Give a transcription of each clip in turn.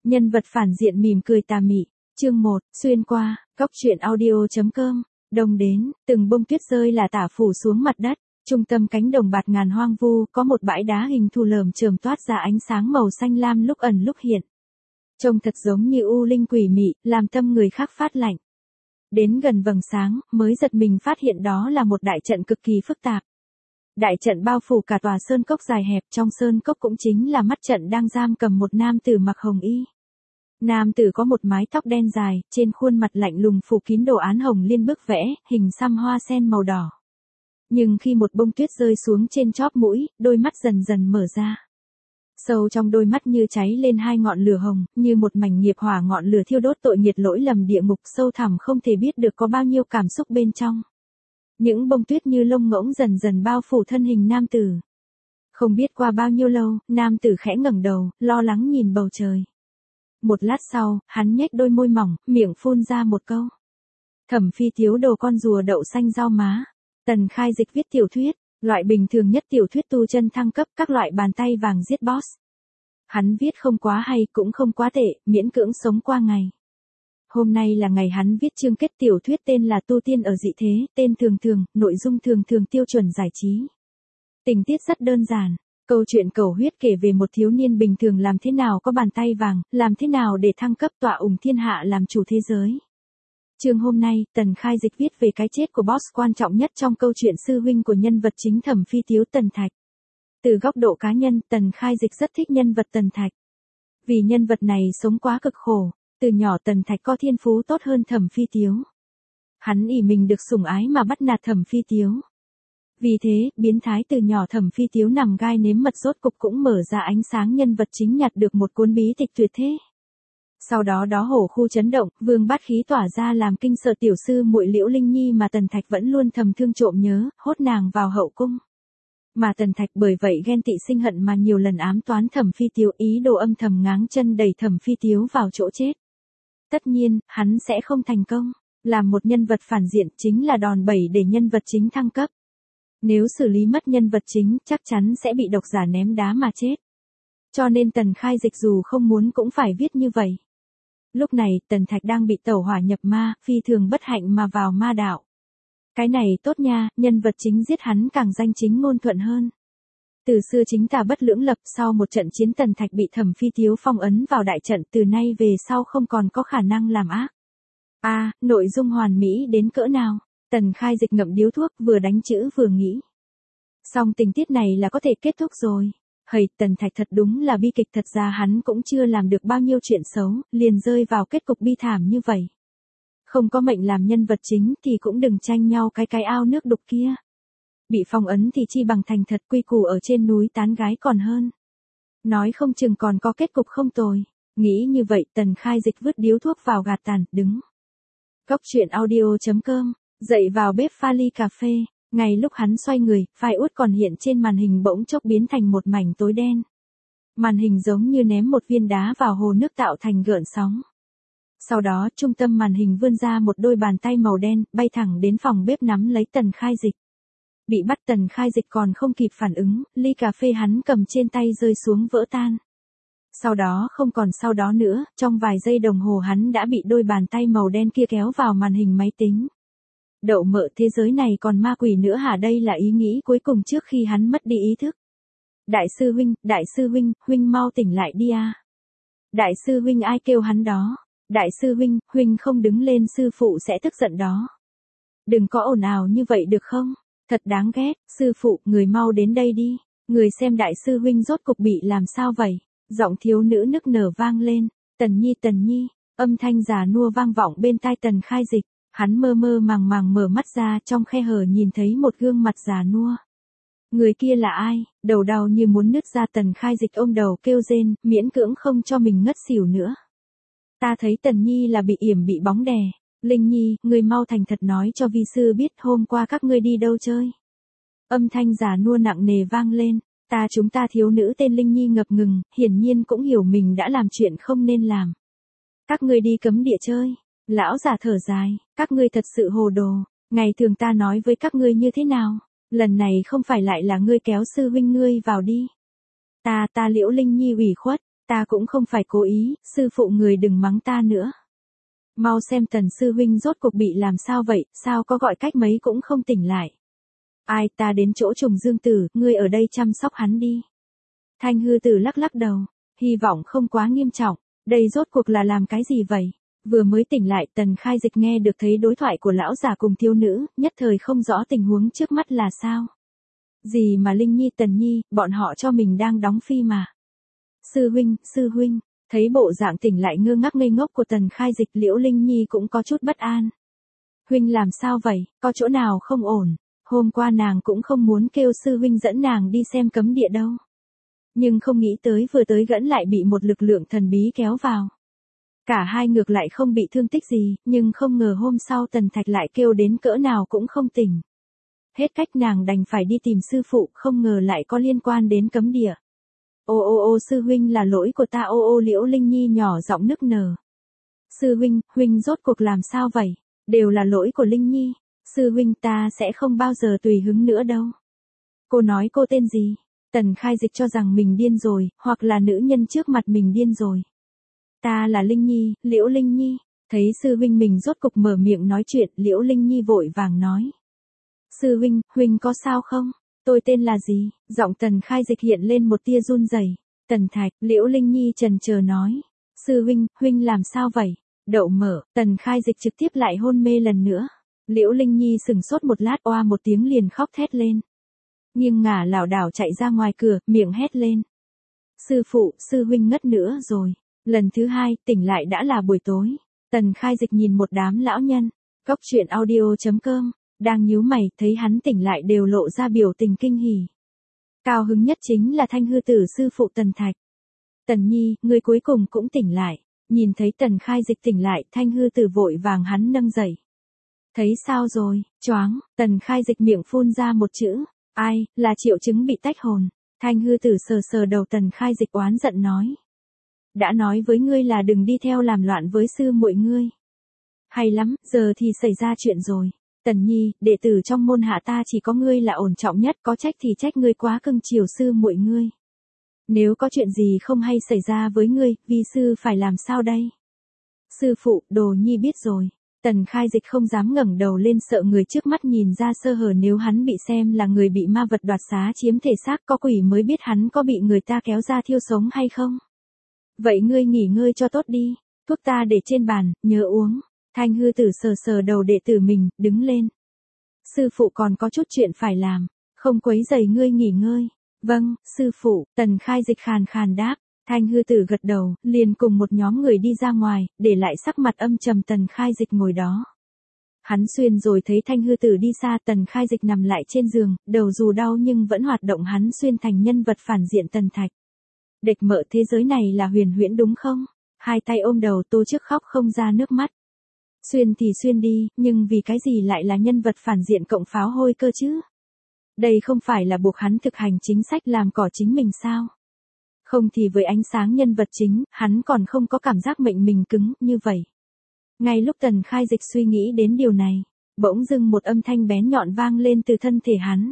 Nhân vật phản diện mỉm cười tà mị. Chương 1, xuyên qua, góc truyện audio.com. Đông đến, từng bông tuyết rơi là tả phủ xuống mặt đất. Trung tâm cánh đồng bạt ngàn hoang vu có một bãi đá hình thù lởm chởm toát ra ánh sáng màu xanh lam lúc ẩn lúc hiện. Trông thật giống như u linh quỷ mị, làm tâm người khác phát lạnh. Đến gần vầng sáng, mới giật mình phát hiện đó là một đại trận cực kỳ phức tạp. Đại trận bao phủ cả tòa sơn cốc dài hẹp, trong sơn cốc cũng chính là mắt trận đang giam cầm một nam tử mặc hồng y. Nam tử có một mái tóc đen dài, trên khuôn mặt lạnh lùng phủ kín đồ án hồng liên bức vẽ, hình xăm hoa sen màu đỏ. Nhưng khi một bông tuyết rơi xuống trên chóp mũi, đôi mắt dần dần mở ra. Sâu trong đôi mắt như cháy lên hai ngọn lửa hồng, như một mảnh nghiệp hỏa ngọn lửa thiêu đốt tội nghiệt lỗi lầm địa ngục sâu thẳm không thể biết được có bao nhiêu cảm xúc bên trong. Những bông tuyết như lông ngỗng dần dần bao phủ thân hình nam tử. Không biết qua bao nhiêu lâu, nam tử khẽ ngẩng đầu, lo lắng nhìn bầu trời. Một lát sau, hắn nhếch đôi môi mỏng, miệng phun ra một câu. Thẩm Phi thiếu đồ con rùa đậu xanh rau má. Tần Khai Dịch viết tiểu thuyết, loại bình thường nhất tiểu thuyết tu chân thăng cấp các loại bàn tay vàng giết boss. Hắn viết không quá hay cũng không quá tệ, miễn cưỡng sống qua ngày. Hôm nay là ngày hắn viết chương kết tiểu thuyết tên là Tu Tiên ở dị thế, tên thường thường, nội dung thường thường tiêu chuẩn giải trí. Tình tiết rất đơn giản, câu chuyện cầu huyết kể về một thiếu niên bình thường làm thế nào có bàn tay vàng, làm thế nào để thăng cấp tọa ủng thiên hạ làm chủ thế giới. Chương hôm nay, Tần Khai Dịch viết về cái chết của boss quan trọng nhất trong câu chuyện sư huynh của nhân vật chính Thẩm Phi thiếu Tần Thạch. Từ góc độ cá nhân, Tần Khai Dịch rất thích nhân vật Tần Thạch. Vì nhân vật này sống quá cực khổ, từ nhỏ Tần Thạch có thiên phú tốt hơn Thẩm Phi thiếu. Hắn ỷ mình được sủng ái mà bắt nạt Thẩm Phi thiếu. Vì thế, biến thái từ nhỏ Thẩm Phi thiếu nằm gai nếm mật rốt cục cũng mở ra ánh sáng nhân vật chính nhặt được một cuốn bí tịch tuyệt thế. Sau đó hổ khu chấn động, vương bát khí tỏa ra làm kinh sợ tiểu sư muội Liễu Linh Nhi mà Tần Thạch vẫn luôn thầm thương trộm nhớ, hốt nàng vào hậu cung. Mà Tần Thạch bởi vậy ghen tị sinh hận mà nhiều lần ám toán Thẩm Phi thiếu, ý đồ âm thầm ngáng chân đẩy Thẩm Phi thiếu vào chỗ chết. Tất nhiên, hắn sẽ không thành công, làm một nhân vật phản diện chính là đòn bẩy để nhân vật chính thăng cấp. Nếu xử lý mất nhân vật chính, chắc chắn sẽ bị độc giả ném đá mà chết. Cho nên Tần Khai Dịch dù không muốn cũng phải viết như vậy. Lúc này, Tần Thạch đang bị tẩu hỏa nhập ma, phi thường bất hạnh mà vào ma đạo. Cái này tốt nha, nhân vật chính giết hắn càng danh chính ngôn thuận hơn. Từ xưa chính tà bất lưỡng lập, sau một trận chiến Tần Thạch bị Thẩm Phi thiếu phong ấn vào đại trận, từ nay về sau không còn có khả năng làm ác. Nội dung hoàn mỹ đến cỡ nào? Tần Khai Dịch ngậm điếu thuốc, vừa đánh chữ vừa nghĩ. Xong tình tiết này là có thể kết thúc rồi. Tần Thạch thật đúng là bi kịch, thật ra hắn cũng chưa làm được bao nhiêu chuyện xấu, liền rơi vào kết cục bi thảm như vậy. Không có mệnh làm nhân vật chính thì cũng đừng tranh nhau cái ao nước đục kia. Bị phong ấn thì chi bằng thành thật quy củ ở trên núi tán gái còn hơn. Nói không chừng còn có kết cục không tồi. Nghĩ như vậy, Tần Khai Dịch vứt điếu thuốc vào gạt tàn, đứng. Góc truyện audio.com, dậy vào bếp pha ly cà phê. Ngay lúc hắn xoay người, file út còn hiện trên màn hình bỗng chốc biến thành một mảnh tối đen. Màn hình giống như ném một viên đá vào hồ nước tạo thành gợn sóng. Sau đó, trung tâm màn hình vươn ra một đôi bàn tay màu đen, bay thẳng đến phòng bếp nắm lấy Tần Khai Dịch. Bị bắt Tần Khai Dịch còn không kịp phản ứng, ly cà phê hắn cầm trên tay rơi xuống vỡ tan. Sau đó không còn sau đó nữa, trong vài giây đồng hồ hắn đã bị đôi bàn tay màu đen kia kéo vào màn hình máy tính. Đậu mợ, thế giới này còn ma quỷ nữa hả? Đây là ý nghĩ cuối cùng trước khi hắn mất đi ý thức. Đại sư huynh, huynh mau tỉnh lại đi a. Đại sư huynh, ai kêu hắn đó? Đại sư huynh không đứng lên sư phụ sẽ tức giận đó. Đừng có ồn ào như vậy được không? Thật đáng ghét, sư phụ, người mau đến đây đi. Người xem đại sư huynh rốt cục bị làm sao vậy? Giọng thiếu nữ nức nở vang lên. Tần Nhi, âm thanh già nua vang vọng bên tai Tần Khai Dịch. Hắn mơ màng mở mắt ra, trong khe hở nhìn thấy một gương mặt già nua. Người kia là ai? Đầu đau như muốn nứt ra, Tần Khai Dịch ôm đầu kêu rên, miễn cưỡng không cho mình ngất xỉu nữa. Ta thấy Tần Nhi là bị bị bóng đè. Linh Nhi, người mau thành thật nói cho vi sư biết hôm qua các ngươi đi đâu chơi. Âm thanh già nua nặng nề vang lên. Chúng ta thiếu nữ tên Linh Nhi ngập ngừng, hiển nhiên cũng hiểu mình đã làm chuyện không nên làm. Các ngươi đi cấm địa chơi. Lão già thở dài, các ngươi thật sự hồ đồ, ngày thường ta nói với các ngươi như thế nào, lần này không phải lại là ngươi kéo sư huynh ngươi vào đi. Ta Liễu Linh Nhi ủy khuất, Ta cũng không phải cố ý, sư phụ người đừng mắng ta nữa. Mau xem Tần sư huynh rốt cuộc bị làm sao vậy, sao có gọi cách mấy cũng không tỉnh lại. Ai, ta đến chỗ Trùng Dương Tử, ngươi ở đây chăm sóc hắn đi. Thanh Hư Tử lắc lắc đầu, hy vọng không quá nghiêm trọng, đây rốt cuộc là làm cái gì vậy? Vừa mới tỉnh lại Tần Khai Dịch nghe được thấy đối thoại của lão già cùng thiếu nữ, nhất thời không rõ tình huống trước mắt là sao. Gì mà Linh Nhi Tần Nhi, bọn họ cho mình đang đóng phi mà. Sư huynh, thấy bộ dạng tỉnh lại ngơ ngác ngây ngốc của Tần Khai Dịch, Liễu Linh Nhi cũng có chút bất an. Huynh làm sao vậy, có chỗ nào không ổn? Hôm qua nàng cũng không muốn kêu sư huynh dẫn nàng đi xem cấm địa đâu. Nhưng không nghĩ tới vừa tới Gẫn lại bị một lực lượng thần bí kéo vào. Cả hai ngược lại không bị thương tích gì, nhưng không ngờ hôm sau Tần Thạch lại kêu đến cỡ nào cũng không tỉnh. Hết cách nàng đành phải đi tìm sư phụ, không ngờ lại có liên quan đến cấm địa. Ô sư huynh là lỗi của ta, ô Liễu Linh Nhi nhỏ giọng nức nở. Sư huynh rốt cuộc làm sao vậy? Đều là lỗi của Linh Nhi. Sư huynh ta sẽ không bao giờ tùy hứng nữa đâu. Cô nói cô tên gì? Tần Khai Dịch cho rằng mình điên rồi, hoặc là nữ nhân trước mặt mình điên rồi. Ta là Linh Nhi, Liễu Linh Nhi. Thấy sư huynh mình rốt cục mở miệng nói chuyện, Liễu Linh Nhi vội vàng nói. Sư huynh có sao không? Tôi tên là gì? Giọng Tần Khai Dịch hiện lên một tia run rẩy. Tần Thạch, Liễu Linh Nhi chần chờ nói. Sư huynh làm sao vậy? Đậu mở, Tần Khai Dịch trực tiếp lại hôn mê lần nữa. Liễu Linh Nhi sừng sốt một lát, oa một tiếng liền khóc thét lên. Nghiêng ngả lảo đảo chạy ra ngoài cửa, miệng hét lên. Sư phụ, sư huynh ngất nữa rồi. Lần thứ hai, tỉnh lại đã là buổi tối. Tần Khai Dịch nhìn một đám lão nhân. Góc truyện audio.com, đang nhíu mày, thấy hắn tỉnh lại đều lộ ra biểu tình kinh hỉ. Cao hứng nhất chính là Thanh Hư Tử sư phụ Tần Thạch. Tần Nhi, ngươi cuối cùng cũng tỉnh lại. Nhìn thấy Tần Khai Dịch tỉnh lại, Thanh Hư Tử vội vàng hắn nâng dậy. Thấy sao rồi, choáng, Tần Khai Dịch miệng phun ra một chữ. Ai, là triệu chứng bị tách hồn. Thanh Hư Tử sờ sờ đầu Tần Khai Dịch oán giận nói. Đã nói với ngươi là đừng đi theo làm loạn với sư muội ngươi. Hay lắm, giờ thì xảy ra chuyện rồi. Tần Nhi, đệ tử trong môn hạ ta chỉ có ngươi là ổn trọng nhất, có trách thì trách ngươi quá cưng chiều sư muội ngươi. Nếu có chuyện gì không hay xảy ra với ngươi, vi sư phải làm sao đây? Sư phụ, Đồ Nhi biết rồi. Tần Khai Dịch không dám ngẩng đầu lên, sợ người trước mắt nhìn ra sơ hở, nếu hắn bị xem là người bị ma vật đoạt xá chiếm thể xác, có quỷ mới biết hắn có bị người ta kéo ra thiêu sống hay không. Vậy ngươi nghỉ ngơi cho tốt đi, thuốc ta để trên bàn, nhớ uống. Thanh Hư Tử sờ sờ đầu đệ tử mình, đứng lên. Sư phụ còn có chút chuyện phải làm, không quấy rầy ngươi nghỉ ngơi. Vâng, sư phụ, Tần Khai Dịch khàn khàn đáp. Thanh Hư Tử gật đầu, liền cùng một nhóm người đi ra ngoài, để lại sắc mặt âm trầm Tần Khai Dịch ngồi đó. Hắn xuyên rồi thấy Thanh Hư Tử đi xa, Tần Khai Dịch nằm lại trên giường, đầu dù đau nhưng vẫn hoạt động, hắn xuyên thành nhân vật phản diện Tần Thạch. Địch mợ, thế giới này là huyền huyễn đúng không? Hai tay ôm đầu, Tô Chức khóc không ra nước mắt. Xuyên thì xuyên đi, nhưng vì cái gì lại là nhân vật phản diện cộng pháo hôi cơ chứ? Đây không phải là buộc hắn thực hành chính sách làm cỏ chính mình sao? Không thì với ánh sáng nhân vật chính, hắn còn không có cảm giác mệnh mình cứng như vậy. Ngay lúc Tần Khai Dịch suy nghĩ đến điều này, bỗng dưng một âm thanh bén nhọn vang lên từ thân thể hắn.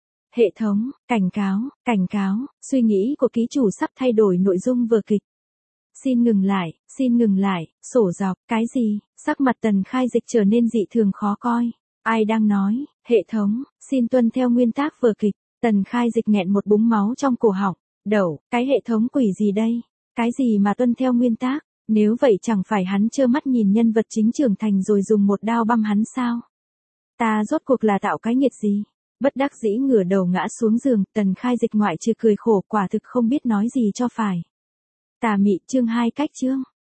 Hệ thống, cảnh cáo, suy nghĩ của ký chủ sắp thay đổi nội dung vở kịch. Xin ngừng lại, sổ dọc, cái gì? Sắc mặt Tần Khai Dịch trở nên dị thường khó coi. Ai đang nói? Hệ thống, xin tuân theo nguyên tắc vở kịch. Tần Khai Dịch nghẹn một búng máu trong cổ họng. Đẩu, cái hệ thống quỷ gì đây? Cái gì mà tuân theo nguyên tắc? Nếu vậy chẳng phải hắn trơ mắt nhìn nhân vật chính trưởng thành rồi dùng một đao băm hắn sao? Ta rốt cuộc là tạo cái nghiệt gì? Bất đắc dĩ ngửa đầu ngã xuống giường, Tần Khai Dịch ngoại trừ cười khổ, quả thực không biết nói gì cho phải. Tà mị chương 2 cách chương.